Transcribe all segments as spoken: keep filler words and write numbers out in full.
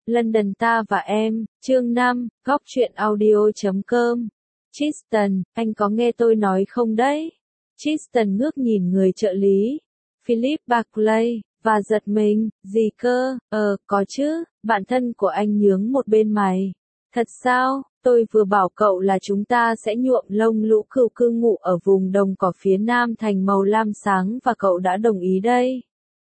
London ta và em, chương năm, góc truyện audio chấm com. Tristan, anh có nghe tôi nói không đấy? Tristan ngước nhìn người trợ lý, Philip Barclay, và giật mình, gì cơ, ờ, có chứ, bạn thân của anh nhướng một bên mày. Thật sao, tôi vừa bảo cậu là chúng ta sẽ nhuộm lông lũ cừu cư ngụ ở vùng đồng cỏ phía nam thành màu lam sáng và cậu đã đồng ý đây.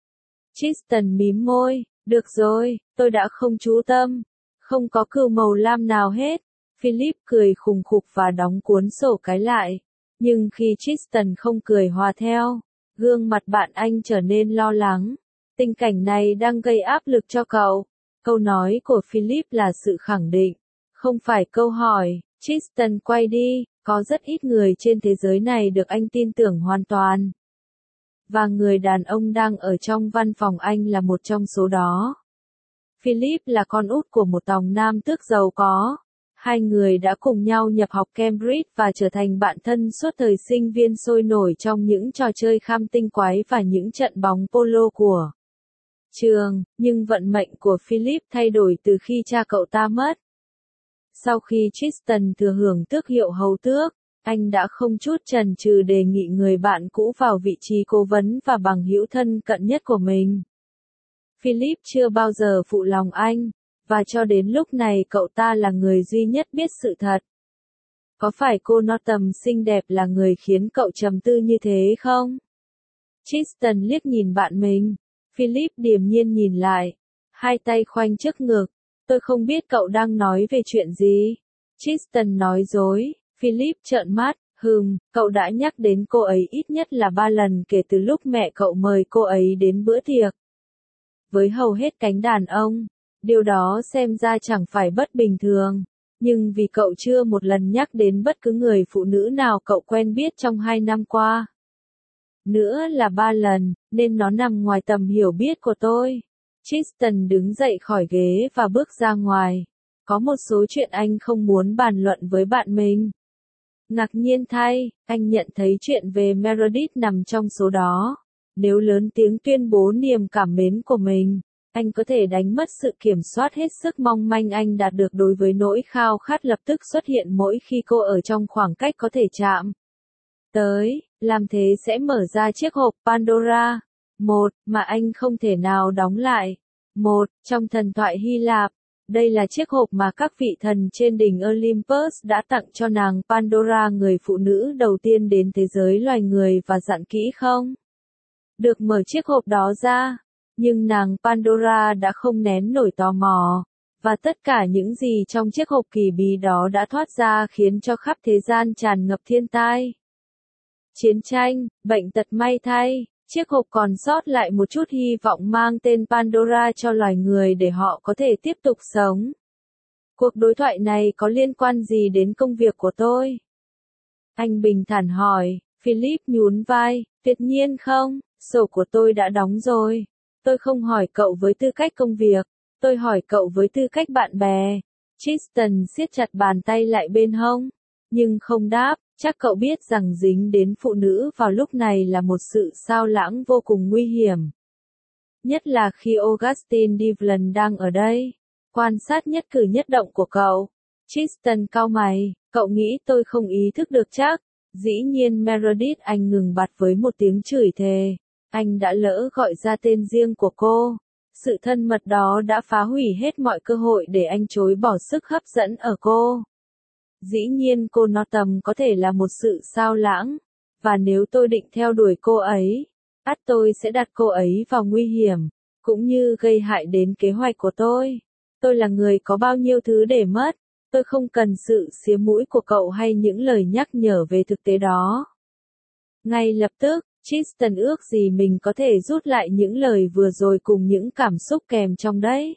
Tristan mím môi, được rồi, tôi đã không chú tâm. Không có cừu màu lam nào hết. Philip cười khùng khục và đóng cuốn sổ cái lại. Nhưng khi Tristan không cười hòa theo, gương mặt bạn anh trở nên lo lắng. Tình cảnh này đang gây áp lực cho cậu. Câu nói của Philip là sự khẳng định, không phải câu hỏi. Tristan quay đi, có rất ít người trên thế giới này được anh tin tưởng hoàn toàn. Và người đàn ông đang ở trong văn phòng anh là một trong số đó. Philip là con út của một tòng nam tước giàu có. Hai người đã cùng nhau nhập học Cambridge và trở thành bạn thân suốt thời sinh viên sôi nổi trong những trò chơi kham tinh quái và những trận bóng polo của trường, nhưng vận mệnh của Philip thay đổi từ khi cha cậu ta mất. Sau khi Tristan thừa hưởng tước hiệu hầu tước, anh đã không chút chần chừ đề nghị người bạn cũ vào vị trí cố vấn và bằng hữu thân cận nhất của mình. Philip chưa bao giờ phụ lòng anh, và cho đến lúc này cậu ta là người duy nhất biết sự thật. Có phải cô Northam xinh đẹp là người khiến cậu trầm tư như thế không? Tristan liếc nhìn bạn mình. Philip điềm nhiên nhìn lại, hai tay khoanh trước ngực. Tôi không biết cậu đang nói về chuyện gì. Tristan nói dối. Philip trợn mắt, hừm, cậu đã nhắc đến cô ấy ít nhất là ba lần kể từ lúc mẹ cậu mời cô ấy đến bữa tiệc. Với hầu hết cánh đàn ông, điều đó xem ra chẳng phải bất bình thường, nhưng vì cậu chưa một lần nhắc đến bất cứ người phụ nữ nào cậu quen biết trong hai năm qua. Nữa là ba lần, nên nó nằm ngoài tầm hiểu biết của tôi. Tristan đứng dậy khỏi ghế và bước ra ngoài. Có một số chuyện anh không muốn bàn luận với bạn mình. Ngạc nhiên thay, anh nhận thấy chuyện về Meredith nằm trong số đó. Nếu lớn tiếng tuyên bố niềm cảm mến của mình, anh có thể đánh mất sự kiểm soát hết sức mong manh anh đạt được đối với nỗi khao khát lập tức xuất hiện mỗi khi cô ở trong khoảng cách có thể chạm tới, làm thế sẽ mở ra chiếc hộp Pandora. Một, mà anh không thể nào đóng lại. Một, trong thần thoại Hy Lạp, đây là chiếc hộp mà các vị thần trên đỉnh Olympus đã tặng cho nàng Pandora, người phụ nữ đầu tiên đến thế giới loài người, và dặn kỹ không được mở chiếc hộp đó ra. Nhưng nàng Pandora đã không nén nổi tò mò, và tất cả những gì trong chiếc hộp kỳ bí đó đã thoát ra khiến cho khắp thế gian tràn ngập thiên tai, chiến tranh, bệnh tật. May thay, chiếc hộp còn sót lại một chút hy vọng mang tên Pandora cho loài người để họ có thể tiếp tục sống. Cuộc đối thoại này có liên quan gì đến công việc của tôi? Anh bình thản hỏi. Philip nhún vai, tuyệt nhiên không, sổ của tôi đã đóng rồi. Tôi không hỏi cậu với tư cách công việc, tôi hỏi cậu với tư cách bạn bè. Tristan siết chặt bàn tay lại bên hông, nhưng không đáp. Chắc cậu biết rằng dính đến phụ nữ vào lúc này là một sự xao lãng vô cùng nguy hiểm. Nhất là khi Augustine Devlin đang ở đây, quan sát nhất cử nhất động của cậu. Tristan cau mày, cậu nghĩ tôi không ý thức được chắc? Dĩ nhiên Meredith. Anh ngừng bặt với một tiếng chửi thề. Anh đã lỡ gọi ra tên riêng của cô. Sự thân mật đó đã phá hủy hết mọi cơ hội để anh chối bỏ sức hấp dẫn ở cô. Dĩ nhiên cô Northam có thể là một sự xao lãng, và nếu tôi định theo đuổi cô ấy, ắt tôi sẽ đặt cô ấy vào nguy hiểm, cũng như gây hại đến kế hoạch của tôi. Tôi là người có bao nhiêu thứ để mất, tôi không cần sự xía mũi của cậu hay những lời nhắc nhở về thực tế đó. Ngay lập tức, Tristan ước gì mình có thể rút lại những lời vừa rồi cùng những cảm xúc kèm trong đấy.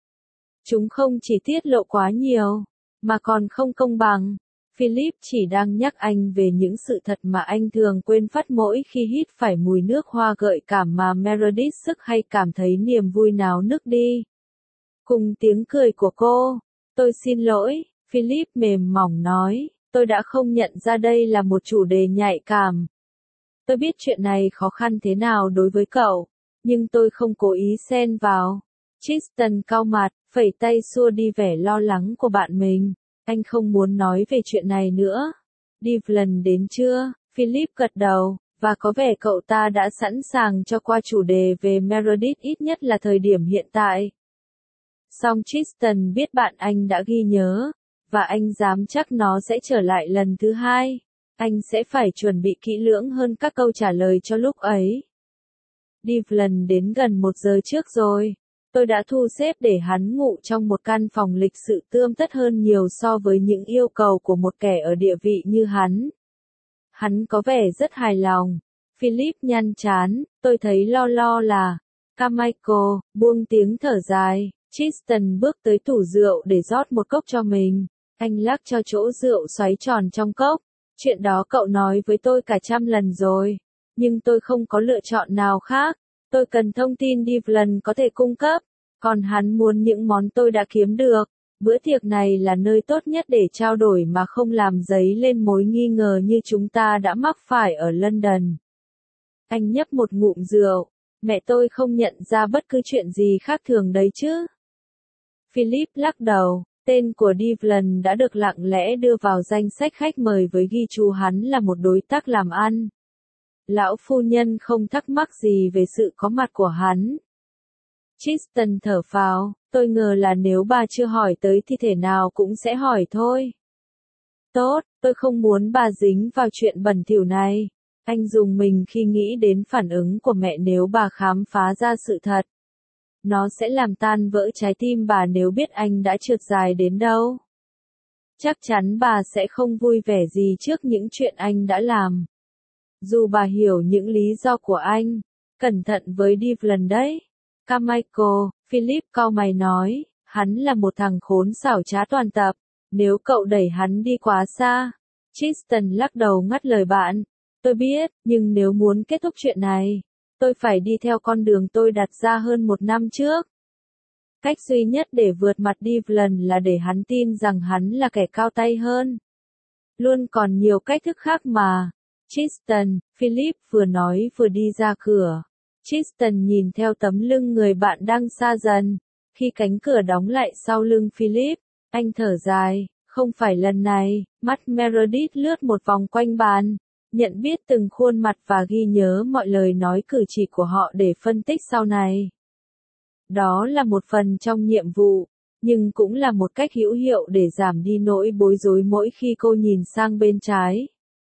Chúng không chỉ tiết lộ quá nhiều, mà còn không công bằng. Philip chỉ đang nhắc anh về những sự thật mà anh thường quên phát mỗi khi hít phải mùi nước hoa gợi cảm mà Meredith sức hay cảm thấy niềm vui náo nức đi. Cùng tiếng cười của cô. Tôi xin lỗi, Philip mềm mỏng nói, tôi đã không nhận ra đây là một chủ đề nhạy cảm. Tôi biết chuyện này khó khăn thế nào đối với cậu, nhưng tôi không cố ý xen vào. Tristan cau mặt, phẩy tay xua đi vẻ lo lắng của bạn mình. Anh không muốn nói về chuyện này nữa. Devlin đến chưa? Philip gật đầu, và có vẻ cậu ta đã sẵn sàng cho qua chủ đề về Meredith ít nhất là thời điểm hiện tại. Song Tristan biết bạn anh đã ghi nhớ, và anh dám chắc nó sẽ trở lại lần thứ hai. Anh sẽ phải chuẩn bị kỹ lưỡng hơn các câu trả lời cho lúc ấy. Devlin đến gần một giờ trước rồi. Tôi đã thu xếp để hắn ngủ trong một căn phòng lịch sự tươm tất hơn nhiều so với những yêu cầu của một kẻ ở địa vị như hắn. Hắn có vẻ rất hài lòng. Philip nhăn trán, tôi thấy lo lo là. Carmichael buông tiếng thở dài. Tristan bước tới tủ rượu để rót một cốc cho mình. Anh lắc cho chỗ rượu xoáy tròn trong cốc. Chuyện đó cậu nói với tôi cả trăm lần rồi. Nhưng tôi không có lựa chọn nào khác. Tôi cần thông tin Devlin có thể cung cấp. Còn hắn muốn những món tôi đã kiếm được. Bữa tiệc này là nơi tốt nhất để trao đổi mà không làm dấy lên mối nghi ngờ như chúng ta đã mắc phải ở London. Anh nhấp một ngụm rượu. Mẹ tôi không nhận ra bất cứ chuyện gì khác thường đấy chứ. Philip lắc đầu. Tên của Devlin đã được lặng lẽ đưa vào danh sách khách mời với ghi chú hắn là một đối tác làm ăn. Lão phu nhân không thắc mắc gì về sự có mặt của hắn. Tristan thở phào, tôi ngờ là nếu bà chưa hỏi tới thì thể nào cũng sẽ hỏi thôi. Tốt, tôi không muốn bà dính vào chuyện bẩn thỉu này. Anh dùng mình khi nghĩ đến phản ứng của mẹ nếu bà khám phá ra sự thật. Nó sẽ làm tan vỡ trái tim bà nếu biết anh đã trượt dài đến đâu. Chắc chắn bà sẽ không vui vẻ gì trước những chuyện anh đã làm. Dù bà hiểu những lý do của anh, cẩn thận với Devlin đấy. Carmichael, Philip cau mày nói, hắn là một thằng khốn xảo trá toàn tập, nếu cậu đẩy hắn đi quá xa. Tristan lắc đầu ngắt lời bạn, tôi biết, nhưng nếu muốn kết thúc chuyện này, tôi phải đi theo con đường tôi đặt ra hơn một năm trước. Cách duy nhất để vượt mặt Devlin là để hắn tin rằng hắn là kẻ cao tay hơn. Luôn còn nhiều cách thức khác mà. Tristan, Philip vừa nói vừa đi ra cửa. Tristan nhìn theo tấm lưng người bạn đang xa dần. Khi cánh cửa đóng lại sau lưng Philip, anh thở dài, không phải lần này. Mắt Meredith lướt một vòng quanh bàn, nhận biết từng khuôn mặt và ghi nhớ mọi lời nói cử chỉ của họ để phân tích sau này. Đó là một phần trong nhiệm vụ, nhưng cũng là một cách hữu hiệu để giảm đi nỗi bối rối mỗi khi cô nhìn sang bên trái.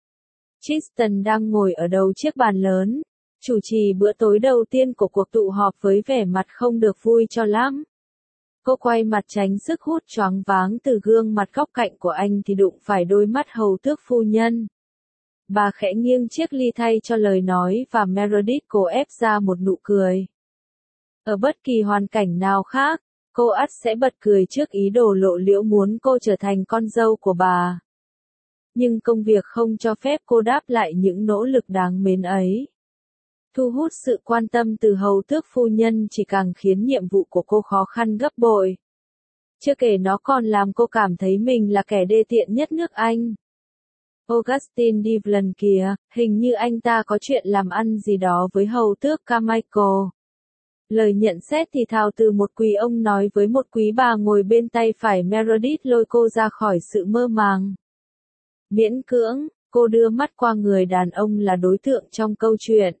Tristan đang ngồi ở đầu chiếc bàn lớn, chủ trì bữa tối đầu tiên của cuộc tụ họp với vẻ mặt không được vui cho lắm. Cô quay mặt tránh sức hút choáng váng từ gương mặt góc cạnh của anh thì đụng phải đôi mắt hầu tước phu nhân. Bà khẽ nghiêng chiếc ly thay cho lời nói và Meredith cố ép ra một nụ cười. Ở bất kỳ hoàn cảnh nào khác, cô ắt sẽ bật cười trước ý đồ lộ liễu muốn cô trở thành con dâu của bà. Nhưng công việc không cho phép cô đáp lại những nỗ lực đáng mến ấy. Thu hút sự quan tâm từ hầu tước phu nhân chỉ càng khiến nhiệm vụ của cô khó khăn gấp bội. Chưa kể nó còn làm cô cảm thấy mình là kẻ đê tiện nhất nước Anh. Augustin Devlin kìa, hình như anh ta có chuyện làm ăn gì đó với hầu tước Carmichael. Lời nhận xét thì thào từ một quý ông nói với một quý bà ngồi bên tay phải Meredith lôi cô ra khỏi sự mơ màng. Miễn cưỡng, cô đưa mắt qua người đàn ông là đối tượng trong câu chuyện.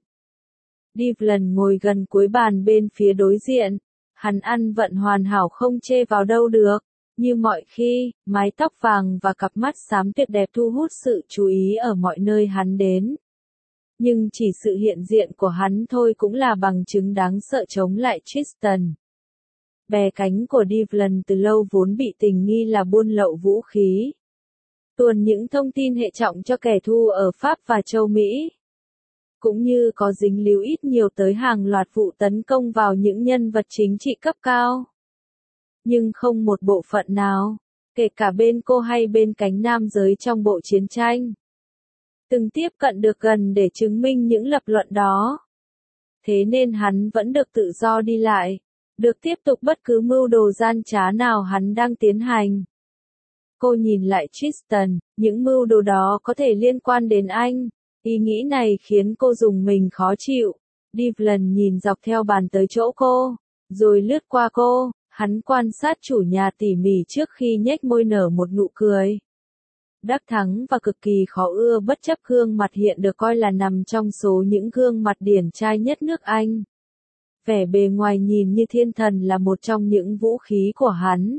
Devlin ngồi gần cuối bàn bên phía đối diện. Hắn ăn vận hoàn hảo không chê vào đâu được. Như mọi khi, mái tóc vàng và cặp mắt xám tuyệt đẹp thu hút sự chú ý ở mọi nơi hắn đến. Nhưng chỉ sự hiện diện của hắn thôi cũng là bằng chứng đáng sợ chống lại Tristan. Bè cánh của Devlin từ lâu vốn bị tình nghi là buôn lậu vũ khí. Tuồn những thông tin hệ trọng cho kẻ thù ở Pháp và châu Mỹ. Cũng như có dính líu ít nhiều tới hàng loạt vụ tấn công vào những nhân vật chính trị cấp cao. Nhưng không một bộ phận nào, kể cả bên cô hay bên cánh nam giới trong bộ chiến tranh, từng tiếp cận được gần để chứng minh những lập luận đó. Thế nên hắn vẫn được tự do đi lại, được tiếp tục bất cứ mưu đồ gian trá nào hắn đang tiến hành. Cô nhìn lại Tristan, những mưu đồ đó có thể liên quan đến anh. Ý nghĩ này khiến cô dùng mình khó chịu. Devlin nhìn dọc theo bàn tới chỗ cô. rồi lướt qua cô, hắn quan sát chủ nhà tỉ mỉ trước khi nhếch môi nở một nụ cười. Đắc thắng và cực kỳ khó ưa bất chấp gương mặt hiện được coi là nằm trong số những gương mặt điển trai nhất nước Anh. Vẻ bề ngoài nhìn như thiên thần là một trong những vũ khí của hắn.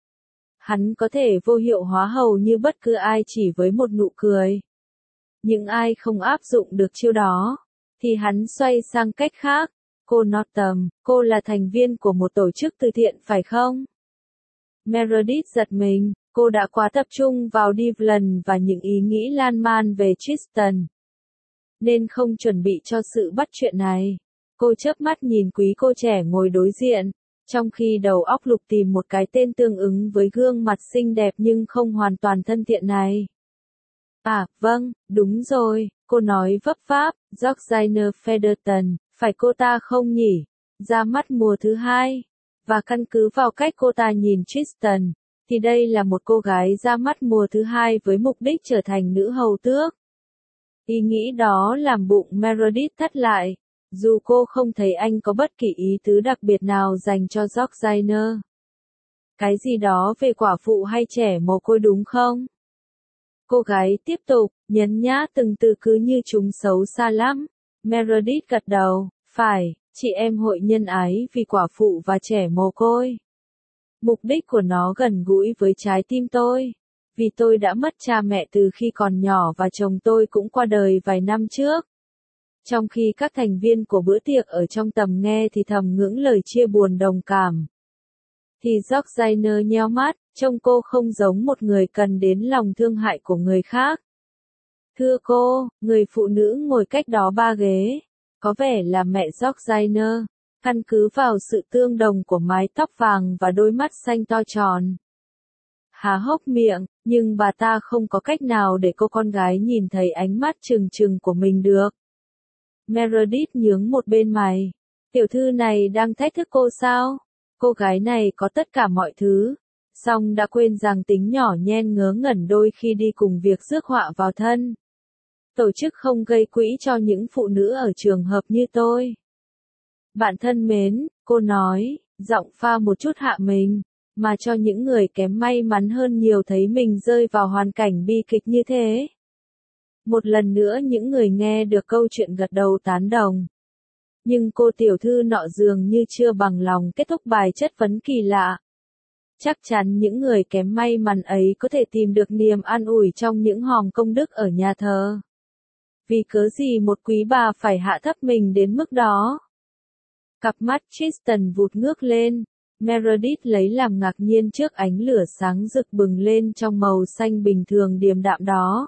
Hắn có thể vô hiệu hóa hầu như bất cứ ai chỉ với một nụ cười. Những ai không áp dụng được chiêu đó, thì hắn xoay sang cách khác. Cô Northam, cô là thành viên của một tổ chức từ thiện phải không? Meredith giật mình, cô đã quá tập trung vào Devlin và những ý nghĩ lan man về Tristan, nên không chuẩn bị cho sự bắt chuyện này. Cô chớp mắt nhìn quý cô trẻ ngồi đối diện, trong khi đầu óc lục tìm một cái tên tương ứng với gương mặt xinh đẹp nhưng không hoàn toàn thân thiện này. À, vâng, đúng rồi, cô nói vấp váp, Georgina Featherton, phải cô ta không nhỉ? Ra mắt mùa thứ hai. Và căn cứ vào cách cô ta nhìn Tristan, thì đây là một cô gái ra mắt mùa thứ hai với mục đích trở thành nữ hầu tước. Ý nghĩ đó làm bụng Meredith thắt lại, dù cô không thấy anh có bất kỳ ý tứ đặc biệt nào dành cho Georgina. Cái gì đó về quả phụ hay trẻ mồ côi đúng không? Cô gái tiếp tục, nhấn nhá từng từ cứ như chúng xấu xa lắm. Meredith gật đầu, phải, chị em hội nhân ái vì quả phụ và trẻ mồ côi. Mục đích của nó gần gũi với trái tim tôi. Vì tôi đã mất cha mẹ từ khi còn nhỏ và chồng tôi cũng qua đời vài năm trước. Trong khi các thành viên của bữa tiệc ở trong tầm nghe thì thầm ngưỡng lời chia buồn đồng cảm. Thì Georgina nheo mắt, trông cô không giống một người cần đến lòng thương hại của người khác. Thưa cô, người phụ nữ ngồi cách đó ba ghế, có vẻ là mẹ Georgina, căn cứ vào sự tương đồng của mái tóc vàng và đôi mắt xanh to tròn. Há hốc miệng, nhưng bà ta không có cách nào để cô con gái nhìn thấy ánh mắt trừng trừng của mình được. Meredith nhướng một bên mày. Tiểu thư này đang thách thức cô sao? Cô gái này có tất cả mọi thứ, song đã quên rằng tính nhỏ nhen ngớ ngẩn đôi khi đi cùng việc rước họa vào thân. Tổ chức không gây quỹ cho những phụ nữ ở trường hợp như tôi. Bạn thân mến, cô nói, giọng pha một chút hạ mình, mà cho những người kém may mắn hơn nhiều thấy mình rơi vào hoàn cảnh bi kịch như thế. Một lần nữa những người nghe được câu chuyện gật đầu tán đồng. Nhưng cô tiểu thư nọ dường như chưa bằng lòng kết thúc bài chất vấn kỳ lạ. Chắc chắn những người kém may mắn ấy có thể tìm được niềm an ủi trong những hòm công đức ở nhà thờ. Vì cớ gì một quý bà phải hạ thấp mình đến mức đó? Cặp mắt Tristan vụt ngước lên. Meredith lấy làm ngạc nhiên trước ánh lửa sáng rực bừng lên trong màu xanh bình thường điềm đạm đó.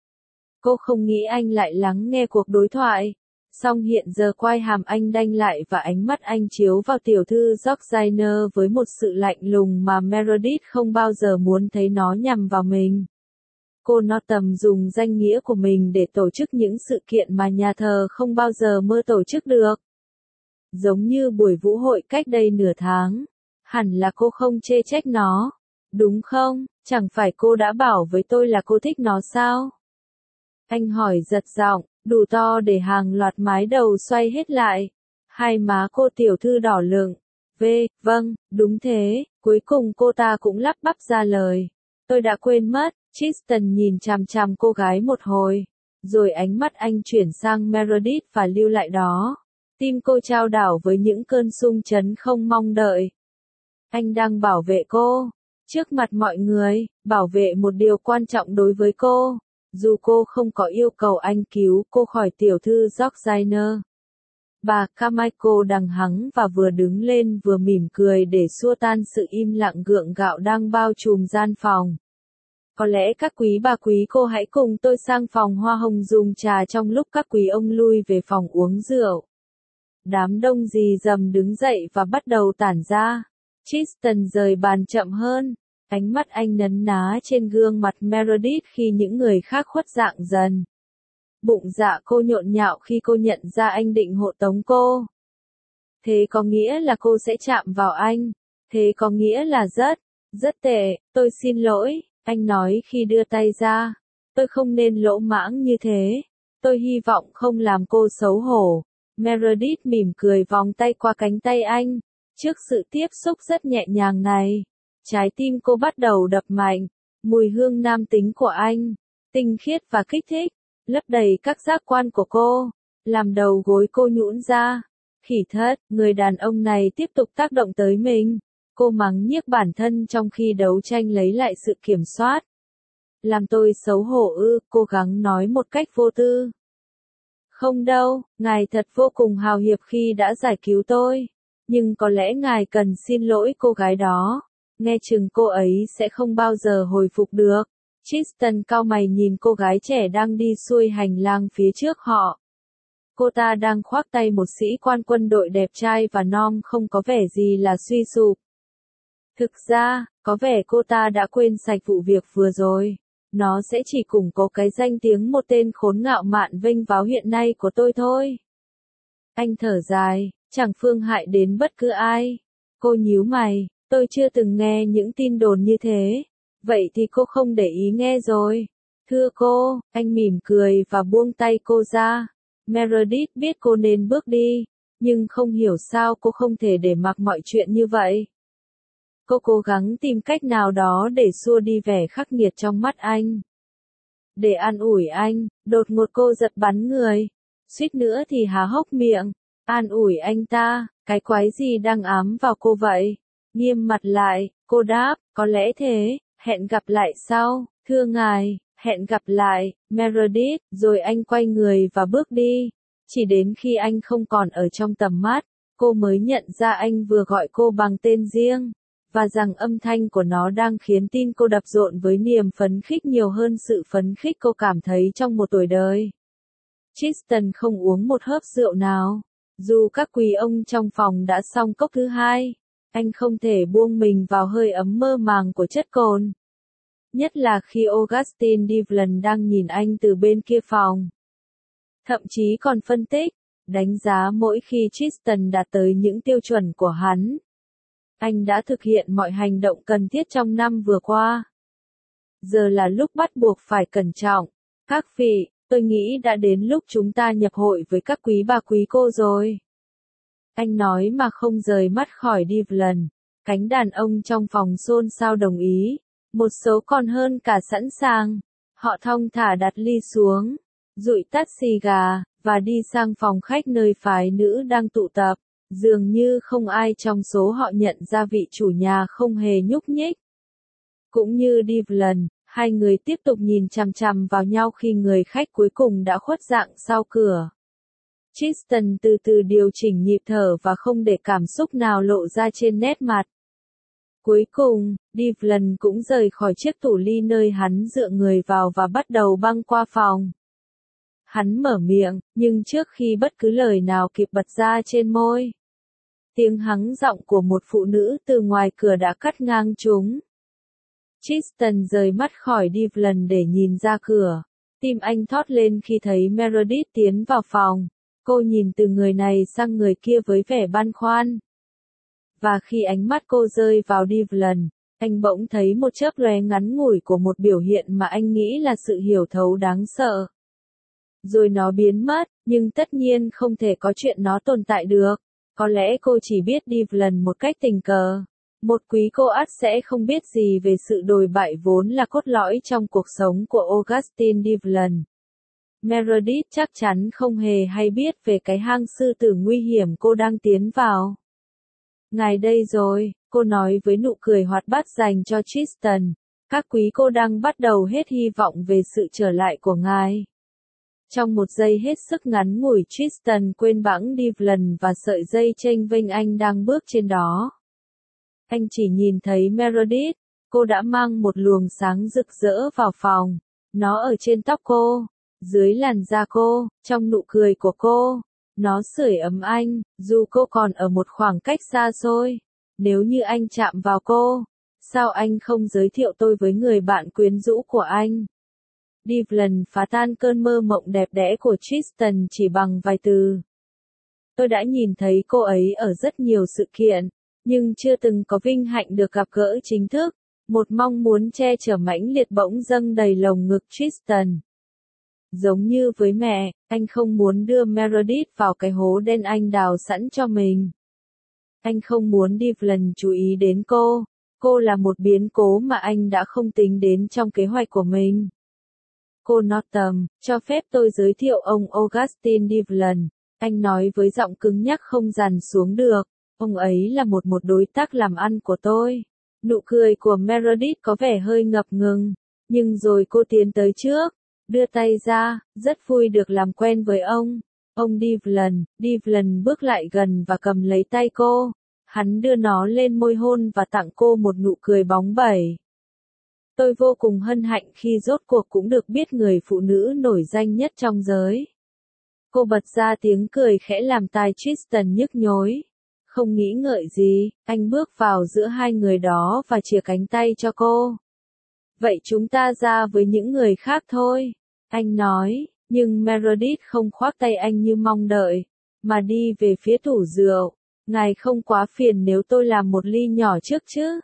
Cô không nghĩ anh lại lắng nghe cuộc đối thoại. Song hiện giờ quai hàm anh đanh lại và ánh mắt anh chiếu vào tiểu thư Georgina với một sự lạnh lùng mà Meredith không bao giờ muốn thấy nó nhằm vào mình. Cô Northam dùng danh nghĩa của mình để tổ chức những sự kiện mà nhà thờ không bao giờ mơ tổ chức được. Giống như buổi vũ hội cách đây nửa tháng. Hẳn là cô không chê trách nó. Đúng không? Chẳng phải cô đã bảo với tôi là cô thích nó sao? Anh hỏi giật giọng, đủ to để hàng loạt mái đầu xoay hết lại. Hai má cô tiểu thư đỏ lựng. V, vâng, đúng thế, cuối cùng cô ta cũng lắp bắp ra lời. Tôi đã quên mất. Tristan nhìn chằm chằm cô gái một hồi, rồi ánh mắt anh chuyển sang Meredith và lưu lại đó. Tim cô chao đảo với những cơn xung chấn không mong đợi. Anh đang bảo vệ cô, trước mặt mọi người, bảo vệ một điều quan trọng đối với cô, dù cô không có yêu cầu anh cứu cô khỏi tiểu thư Georgina. Bà Carmichael đằng hắng và vừa đứng lên vừa mỉm cười để xua tan sự im lặng gượng gạo đang bao trùm gian phòng. Có lẽ các quý bà quý cô hãy cùng tôi sang phòng hoa hồng dùng trà trong lúc các quý ông lui về phòng uống rượu. Đám đông rì rầm đứng dậy và bắt đầu tản ra. Tristan rời bàn chậm hơn. Ánh mắt anh nấn ná trên gương mặt Meredith khi những người khác khuất dạng dần. Bụng dạ cô nhộn nhạo khi cô nhận ra anh định hộ tống cô. Thế có nghĩa là cô sẽ chạm vào anh. Thế có nghĩa là rất, rất tệ, tôi xin lỗi. Anh nói khi đưa tay ra, tôi không nên lỗ mãng như thế. Tôi hy vọng không làm cô xấu hổ. Meredith mỉm cười vòng tay qua cánh tay anh. Trước sự tiếp xúc rất nhẹ nhàng này, trái tim cô bắt đầu đập mạnh, mùi hương nam tính của anh, tinh khiết và kích thích, lấp đầy các giác quan của cô, làm đầu gối cô nhũn ra. Khỉ thất, người đàn ông này tiếp tục tác động tới mình. Cô mắng nhiếc bản thân trong khi đấu tranh lấy lại sự kiểm soát. Làm tôi xấu hổ ư, cố gắng nói một cách vô tư. Không đâu, ngài thật vô cùng hào hiệp khi đã giải cứu tôi. Nhưng có lẽ ngài cần xin lỗi cô gái đó. Nghe chừng cô ấy sẽ không bao giờ hồi phục được. Tristan cau mày nhìn cô gái trẻ đang đi xuôi hành lang phía trước họ. Cô ta đang khoác tay một sĩ quan quân đội đẹp trai và non không có vẻ gì là suy sụp. Thực ra, có vẻ cô ta đã quên sạch vụ việc vừa rồi. Nó sẽ chỉ củng cố cái danh tiếng một tên khốn ngạo mạn vênh váo hiện nay của tôi thôi. Anh thở dài, chẳng phương hại đến bất cứ ai. Cô nhíu mày, tôi chưa từng nghe những tin đồn như thế. Vậy thì cô không để ý nghe rồi. Thưa cô, anh mỉm cười và buông tay cô ra. Meredith biết cô nên bước đi, nhưng không hiểu sao cô không thể để mặc mọi chuyện như vậy. Cô cố gắng tìm cách nào đó để xua đi vẻ khắc nghiệt trong mắt anh. Để an ủi anh, đột ngột cô giật bắn người. Suýt nữa thì há hốc miệng. An ủi anh ta, cái quái gì đang ám vào cô vậy? Nghiêm mặt lại, cô đáp, có lẽ thế, hẹn gặp lại sau, thưa ngài, hẹn gặp lại, Meredith, rồi anh quay người và bước đi. Chỉ đến khi anh không còn ở trong tầm mắt, cô mới nhận ra anh vừa gọi cô bằng tên riêng, và rằng âm thanh của nó đang khiến tim cô đập rộn với niềm phấn khích nhiều hơn sự phấn khích cô cảm thấy trong một tuổi đời. Tristan không uống một hớp rượu nào. Dù các quý ông trong phòng đã xong cốc thứ hai, anh không thể buông mình vào hơi ấm mơ màng của chất cồn. Nhất là khi Augustine Devlin đang nhìn anh từ bên kia phòng. Thậm chí còn phân tích, đánh giá mỗi khi Tristan đạt tới những tiêu chuẩn của hắn. Anh đã thực hiện mọi hành động cần thiết trong năm vừa qua. Giờ là lúc bắt buộc phải cẩn trọng. Các vị, tôi nghĩ đã đến lúc chúng ta nhập hội với các quý bà quý cô rồi. Anh nói mà không rời mắt khỏi Devlin. Cánh đàn ông trong phòng xôn xao đồng ý. Một số còn hơn cả sẵn sàng. Họ thong thả đặt ly xuống, dụi tắt xì gà, và đi sang phòng khách nơi phái nữ đang tụ tập. Dường như không ai trong số họ nhận ra vị chủ nhà không hề nhúc nhích. Cũng như Devlin, hai người tiếp tục nhìn chằm chằm vào nhau khi người khách cuối cùng đã khuất dạng sau cửa. Tristan từ từ điều chỉnh nhịp thở và không để cảm xúc nào lộ ra trên nét mặt. Cuối cùng, Devlin cũng rời khỏi chiếc tủ ly nơi hắn dựa người vào và bắt đầu băng qua phòng. Hắn mở miệng, nhưng trước khi bất cứ lời nào kịp bật ra trên môi, tiếng hắng giọng của một phụ nữ từ ngoài cửa đã cắt ngang chúng. Tristan rời mắt khỏi Devlin để nhìn ra cửa. Tim anh thót lên khi thấy Meredith tiến vào phòng. Cô nhìn từ người này sang người kia với vẻ băn khoăn. Và khi ánh mắt cô rơi vào Devlin, anh bỗng thấy một chớp lóe ngắn ngủi của một biểu hiện mà anh nghĩ là sự hiểu thấu đáng sợ. Rồi nó biến mất, nhưng tất nhiên không thể có chuyện nó tồn tại được. Có lẽ cô chỉ biết Devlin một cách tình cờ. Một quý cô ắt sẽ không biết gì về sự đồi bại vốn là cốt lõi trong cuộc sống của Augustine Devlin. Meredith chắc chắn không hề hay biết về cái hang sư tử nguy hiểm cô đang tiến vào. Ngài đây rồi, cô nói với nụ cười hoạt bát dành cho Tristan. Các quý cô đang bắt đầu hết hy vọng về sự trở lại của ngài. Trong một giây hết sức ngắn ngủi, Tristan quên bẵng Devlin và sợi dây chênh vênh anh đang bước trên đó. Anh chỉ nhìn thấy Meredith, cô đã mang một luồng sáng rực rỡ vào phòng. Nó ở trên tóc cô, dưới làn da cô, trong nụ cười của cô. Nó sưởi ấm anh, dù cô còn ở một khoảng cách xa xôi. Nếu như anh chạm vào cô, sao anh không giới thiệu tôi với người bạn quyến rũ của anh? Devlin phá tan cơn mơ mộng đẹp đẽ của Tristan chỉ bằng vài từ. Tôi đã nhìn thấy cô ấy ở rất nhiều sự kiện, nhưng chưa từng có vinh hạnh được gặp gỡ chính thức. Một mong muốn che chở mãnh liệt bỗng dâng đầy lồng ngực Tristan. Giống như với mẹ, anh không muốn đưa Meredith vào cái hố đen anh đào sẵn cho mình. Anh không muốn Devlin chú ý đến cô. Cô là một biến cố mà anh đã không tính đến trong kế hoạch của mình. Cô Norton, cho phép tôi giới thiệu ông Augustin Devlin. Anh nói với giọng cứng nhắc không dằn xuống được. Ông ấy là một một đối tác làm ăn của tôi. Nụ cười của Meredith có vẻ hơi ngập ngừng. Nhưng rồi cô tiến tới trước. Đưa tay ra, rất vui được làm quen với ông. Ông Devlin, Devlin bước lại gần và cầm lấy tay cô. Hắn đưa nó lên môi hôn và tặng cô một nụ cười bóng bẩy. Tôi vô cùng hân hạnh khi rốt cuộc cũng được biết người phụ nữ nổi danh nhất trong giới. Cô bật ra tiếng cười khẽ làm tai Tristan nhức nhối. Không nghĩ ngợi gì, anh bước vào giữa hai người đó và chìa cánh tay cho cô. Vậy chúng ta ra với những người khác thôi, anh nói, nhưng Meredith không khoác tay anh như mong đợi, mà đi về phía tủ rượu. Ngài không quá phiền nếu tôi làm một ly nhỏ trước chứ?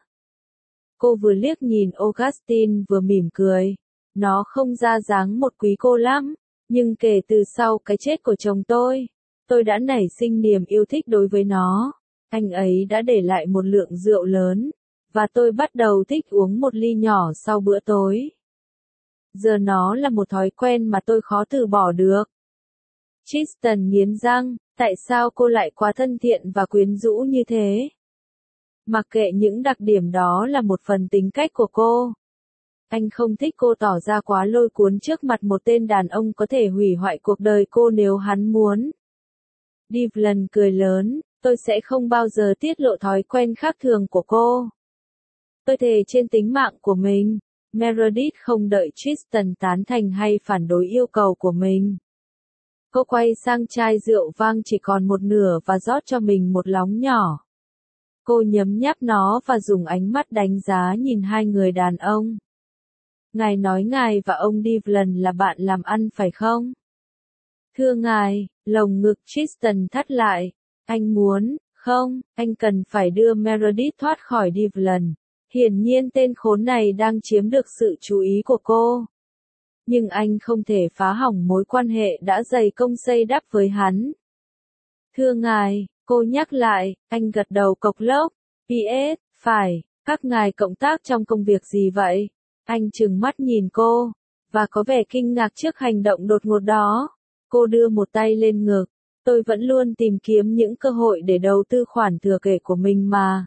Cô vừa liếc nhìn Augustin vừa mỉm cười. Nó không ra dáng một quý cô lắm, nhưng kể từ sau cái chết của chồng tôi, tôi đã nảy sinh niềm yêu thích đối với nó. Anh ấy đã để lại một lượng rượu lớn, và tôi bắt đầu thích uống một ly nhỏ sau bữa tối. Giờ nó là một thói quen mà tôi khó từ bỏ được. Tristan nghiến răng, tại sao cô lại quá thân thiện và quyến rũ như thế? Mặc kệ những đặc điểm đó là một phần tính cách của cô. Anh không thích cô tỏ ra quá lôi cuốn trước mặt một tên đàn ông có thể hủy hoại cuộc đời cô nếu hắn muốn. Devlin cười lớn, tôi sẽ không bao giờ tiết lộ thói quen khác thường của cô. Tôi thề trên tính mạng của mình. Meredith không đợi Tristan tán thành hay phản đối yêu cầu của mình. Cô quay sang chai rượu vang chỉ còn một nửa và rót cho mình một lóng nhỏ. Cô nhấm nháp nó và dùng ánh mắt đánh giá nhìn hai người đàn ông. Ngài nói ngài và ông Devlin là bạn làm ăn phải không? Thưa ngài, lồng ngực Tristan thắt lại. Anh muốn, không, anh cần phải đưa Meredith thoát khỏi Devlin. Hiển nhiên tên khốn này đang chiếm được sự chú ý của cô. Nhưng anh không thể phá hỏng mối quan hệ đã dày công xây đắp với hắn. Thưa ngài, cô nhắc lại, anh gật đầu cộc lốc. pê ét, phải, các ngài cộng tác trong công việc gì vậy? Anh trừng mắt nhìn cô, và có vẻ kinh ngạc trước hành động đột ngột đó. Cô đưa một tay lên ngực. Tôi vẫn luôn tìm kiếm những cơ hội để đầu tư khoản thừa kể của mình mà.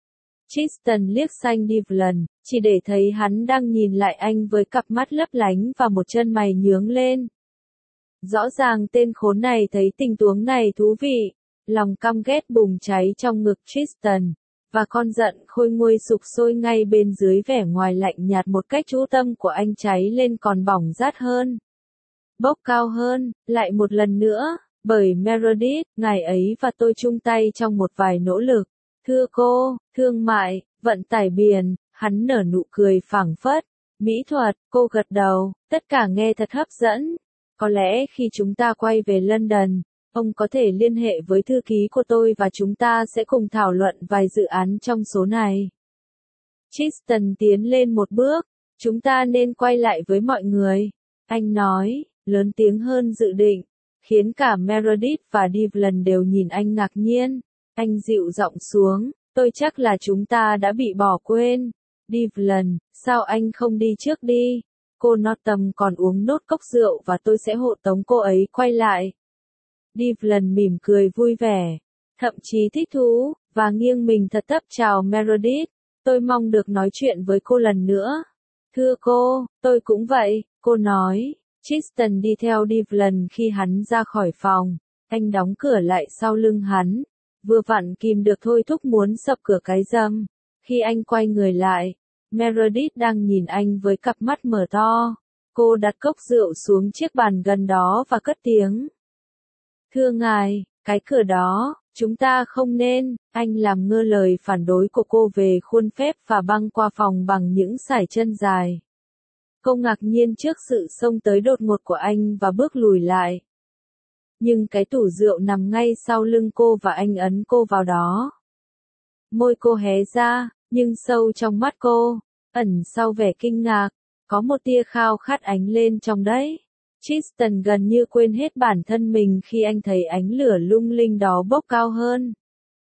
Tristan liếc xanh Devlin, chỉ để thấy hắn đang nhìn lại anh với cặp mắt lấp lánh và một chân mày nhướng lên. Rõ ràng tên khốn này thấy tình huống này thú vị, lòng căm ghét bùng cháy trong ngực Tristan, và con giận khôi nguôi sục sôi ngay bên dưới vẻ ngoài lạnh nhạt một cách chú tâm của anh cháy lên còn bỏng rát hơn. Bốc cao hơn, lại một lần nữa, bởi Meredith, ngài ấy và tôi chung tay trong một vài nỗ lực. Thưa cô, thương mại, vận tải biển, hắn nở nụ cười phảng phất. Mỹ thuật, cô gật đầu, tất cả nghe thật hấp dẫn. Có lẽ khi chúng ta quay về London, ông có thể liên hệ với thư ký của tôi và chúng ta sẽ cùng thảo luận vài dự án trong số này. Tristan tiến lên một bước, chúng ta nên quay lại với mọi người. Anh nói, lớn tiếng hơn dự định, khiến cả Meredith và Devlin đều nhìn anh ngạc nhiên. Anh dịu giọng xuống, tôi chắc là chúng ta đã bị bỏ quên. Devlin, sao anh không đi trước đi? Cô Norton còn uống nốt cốc rượu và tôi sẽ hộ tống cô ấy quay lại. Devlin mỉm cười vui vẻ, thậm chí thích thú, và nghiêng mình thật thấp chào Meredith. Tôi mong được nói chuyện với cô lần nữa. Thưa cô, tôi cũng vậy, cô nói. Tristan đi theo Devlin khi hắn ra khỏi phòng. Anh đóng cửa lại sau lưng hắn. Vừa vặn kìm được thôi thúc muốn sập cửa cái râm. Khi anh quay người lại, Meredith đang nhìn anh với cặp mắt mở to. Cô đặt cốc rượu xuống chiếc bàn gần đó và cất tiếng. Thưa ngài, cái cửa đó, chúng ta không nên. Anh làm ngơ lời phản đối của cô về khuôn phép và băng qua phòng bằng những sải chân dài. Cô ngạc nhiên trước sự xông tới đột ngột của anh và bước lùi lại. Nhưng cái tủ rượu nằm ngay sau lưng cô và anh ấn cô vào đó. Môi cô hé ra, nhưng sâu trong mắt cô, ẩn sau vẻ kinh ngạc, có một tia khao khát ánh lên trong đấy. Tristan gần như quên hết bản thân mình khi anh thấy ánh lửa lung linh đó bốc cao hơn.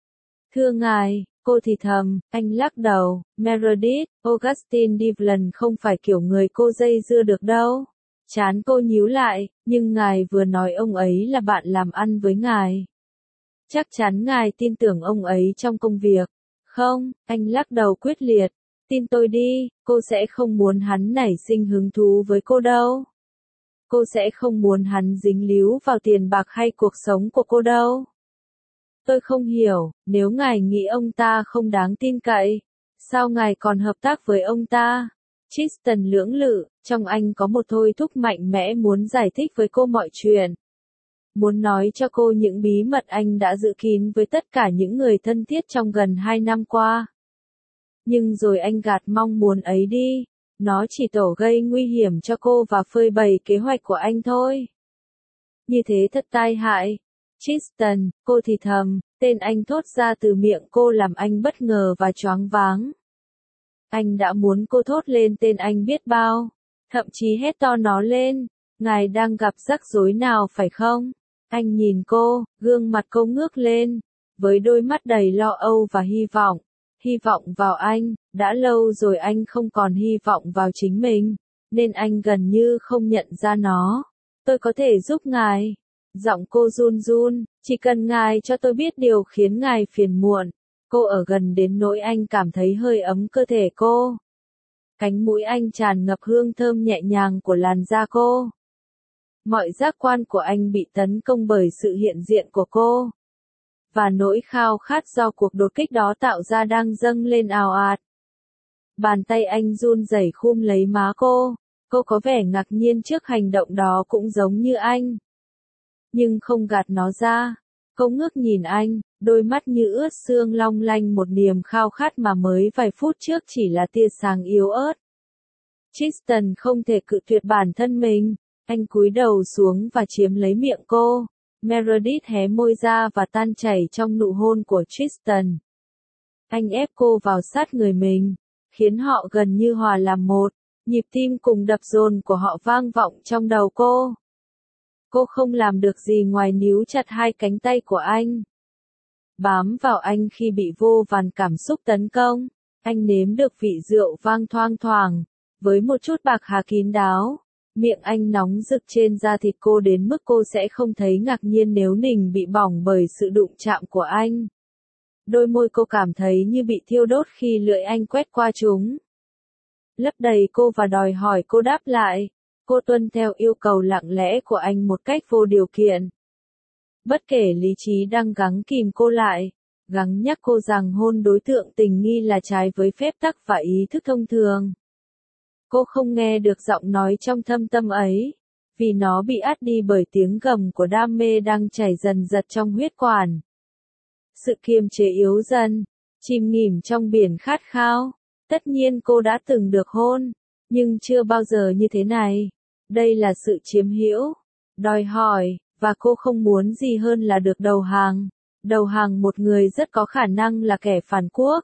Thưa ngài, cô thì thầm, anh lắc đầu, Meredith, Augustine Devlin không phải kiểu người cô dây dưa được đâu. Chán cô nhíu lại, nhưng ngài vừa nói ông ấy là bạn làm ăn với ngài. Chắc chắn ngài tin tưởng ông ấy trong công việc. Không, anh lắc đầu quyết liệt. Tin tôi đi, cô sẽ không muốn hắn nảy sinh hứng thú với cô đâu. Cô sẽ không muốn hắn dính líu vào tiền bạc hay cuộc sống của cô đâu. Tôi không hiểu, nếu ngài nghĩ ông ta không đáng tin cậy, sao ngài còn hợp tác với ông ta? Tristan lưỡng lự, trong anh có một thôi thúc mạnh mẽ muốn giải thích với cô mọi chuyện. Muốn nói cho cô những bí mật anh đã giữ kín với tất cả những người thân thiết trong gần hai năm qua. Nhưng rồi anh gạt mong muốn ấy đi, nó chỉ tổ gây nguy hiểm cho cô và phơi bày kế hoạch của anh thôi. Như thế thật tai hại. Tristan, cô thì thầm, tên anh thốt ra từ miệng cô làm anh bất ngờ và choáng váng. Anh đã muốn cô thốt lên tên anh biết bao, thậm chí hét to nó lên, ngài đang gặp rắc rối nào phải không? Anh nhìn cô, gương mặt cô ngước lên, với đôi mắt đầy lo âu và hy vọng. Hy vọng vào anh, đã lâu rồi anh không còn hy vọng vào chính mình, nên anh gần như không nhận ra nó. Tôi có thể giúp ngài. Giọng cô run run, chỉ cần ngài cho tôi biết điều khiến ngài phiền muộn. Cô ở gần đến nỗi anh cảm thấy hơi ấm cơ thể cô. Cánh mũi anh tràn ngập hương thơm nhẹ nhàng của làn da cô. Mọi giác quan của anh bị tấn công bởi sự hiện diện của cô. Và nỗi khao khát do cuộc đột kích đó tạo ra đang dâng lên ào ạt. Bàn tay anh run rẩy khum lấy má cô. Cô có vẻ ngạc nhiên trước hành động đó cũng giống như anh. Nhưng không gạt nó ra. Cô ngước nhìn anh, đôi mắt như ướt sương long lanh một niềm khao khát mà mới vài phút trước chỉ là tia sáng yếu ớt. Tristan không thể cự tuyệt bản thân mình. Anh cúi đầu xuống và chiếm lấy miệng cô. Meredith hé môi ra và tan chảy trong nụ hôn của Tristan. Anh ép cô vào sát người mình, khiến họ gần như hòa làm một. Nhịp tim cùng đập dồn của họ vang vọng trong đầu cô. Cô không làm được gì ngoài níu chặt hai cánh tay của anh. Bám vào anh khi bị vô vàn cảm xúc tấn công. Anh nếm được vị rượu vang thoang thoảng, với một chút bạc hà kín đáo. Miệng anh nóng rực trên da thịt cô đến mức cô sẽ không thấy ngạc nhiên nếu mình bị bỏng bởi sự đụng chạm của anh. Đôi môi cô cảm thấy như bị thiêu đốt khi lưỡi anh quét qua chúng. Lấp đầy cô và đòi hỏi cô đáp lại. Cô tuân theo yêu cầu lặng lẽ của anh một cách vô điều kiện. Bất kể lý trí đang gắng kìm cô lại, gắng nhắc cô rằng hôn đối tượng tình nghi là trái với phép tắc và ý thức thông thường. Cô không nghe được giọng nói trong thâm tâm ấy, vì nó bị át đi bởi tiếng gầm của đam mê đang chảy dần dật trong huyết quản. Sự kiềm chế yếu dần, chìm nghỉm trong biển khát khao. Tất nhiên cô đã từng được hôn, nhưng chưa bao giờ như thế này. Đây là sự chiếm hữu, đòi hỏi, và cô không muốn gì hơn là được đầu hàng. Đầu hàng một người rất có khả năng là kẻ phản quốc.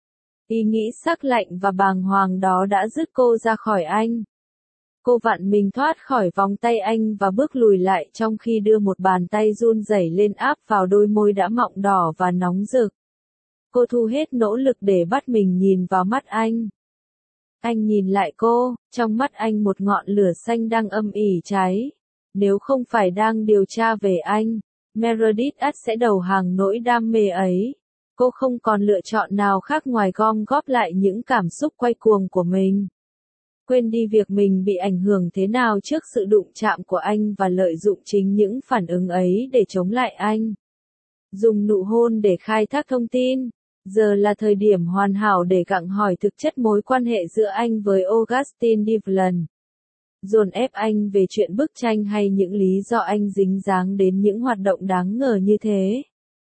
Ý nghĩ sắc lạnh và bàng hoàng đó đã dứt cô ra khỏi anh. Cô vặn mình thoát khỏi vòng tay anh và bước lùi lại trong khi đưa một bàn tay run rẩy lên áp vào đôi môi đã mọng đỏ và nóng rực. Cô thu hết nỗ lực để bắt mình nhìn vào mắt anh. Anh nhìn lại cô, trong mắt anh một ngọn lửa xanh đang âm ỉ cháy. Nếu không phải đang điều tra về anh, Meredith ắt sẽ đầu hàng nỗi đam mê ấy. Cô không còn lựa chọn nào khác ngoài gom góp lại những cảm xúc quay cuồng của mình. Quên đi việc mình bị ảnh hưởng thế nào trước sự đụng chạm của anh và lợi dụng chính những phản ứng ấy để chống lại anh. Dùng nụ hôn để khai thác thông tin. Giờ là thời điểm hoàn hảo để gặng hỏi thực chất mối quan hệ giữa anh với Augustine Devlin. Dồn ép anh về chuyện bức tranh hay những lý do anh dính dáng đến những hoạt động đáng ngờ như thế.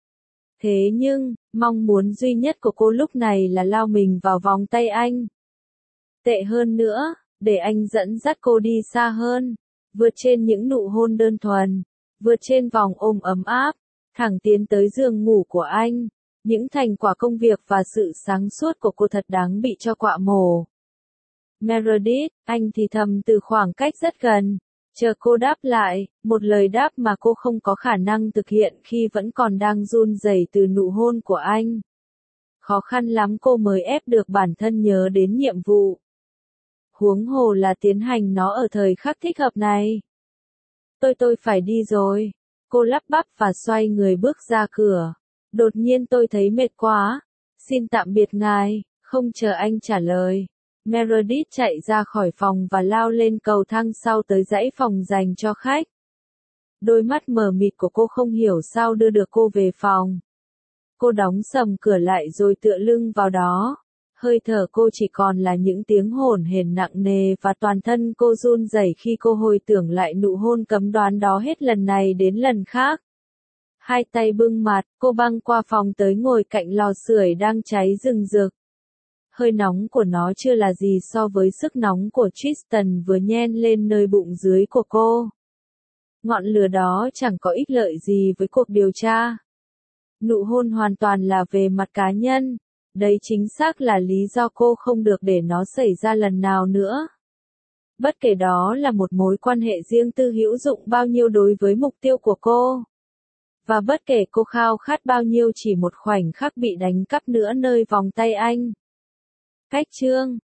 Thế nhưng, mong muốn duy nhất của cô lúc này là lao mình vào vòng tay anh. Tệ hơn nữa, để anh dẫn dắt cô đi xa hơn, vượt trên những nụ hôn đơn thuần, vượt trên vòng ôm ấm áp, thẳng tiến tới giường ngủ của anh. Những thành quả công việc và sự sáng suốt của cô thật đáng bị cho quạ mổ. Meredith, anh thì thầm từ khoảng cách rất gần. Chờ cô đáp lại, một lời đáp mà cô không có khả năng thực hiện khi vẫn còn đang run rẩy từ nụ hôn của anh. Khó khăn lắm cô mới ép được bản thân nhớ đến nhiệm vụ. Huống hồ là tiến hành nó ở thời khắc thích hợp này. Tôi tôi phải đi rồi. Cô lắp bắp và xoay người bước ra cửa. Đột nhiên tôi thấy mệt quá. Xin tạm biệt ngài, không chờ anh trả lời. Meredith chạy ra khỏi phòng và lao lên cầu thang sau tới dãy phòng dành cho khách. Đôi mắt mờ mịt của cô không hiểu sao đưa được cô về phòng. Cô đóng sầm cửa lại rồi tựa lưng vào đó. Hơi thở cô chỉ còn là những tiếng hổn hển nặng nề và toàn thân cô run rẩy khi cô hồi tưởng lại nụ hôn cấm đoán đó hết lần này đến lần khác. Hai tay bưng mặt, cô băng qua phòng tới ngồi cạnh lò sưởi đang cháy rừng rực. Hơi nóng của nó chưa là gì so với sức nóng của Tristan vừa nhen lên nơi bụng dưới của cô. Ngọn lửa đó chẳng có ích lợi gì với cuộc điều tra. Nụ hôn hoàn toàn là về mặt cá nhân. Đấy chính xác là lý do cô không được để nó xảy ra lần nào nữa. Bất kể đó là một mối quan hệ riêng tư hữu dụng bao nhiêu đối với mục tiêu của cô. Và bất kể cô khao khát bao nhiêu chỉ một khoảnh khắc bị đánh cắp nữa nơi vòng tay anh. Cách chương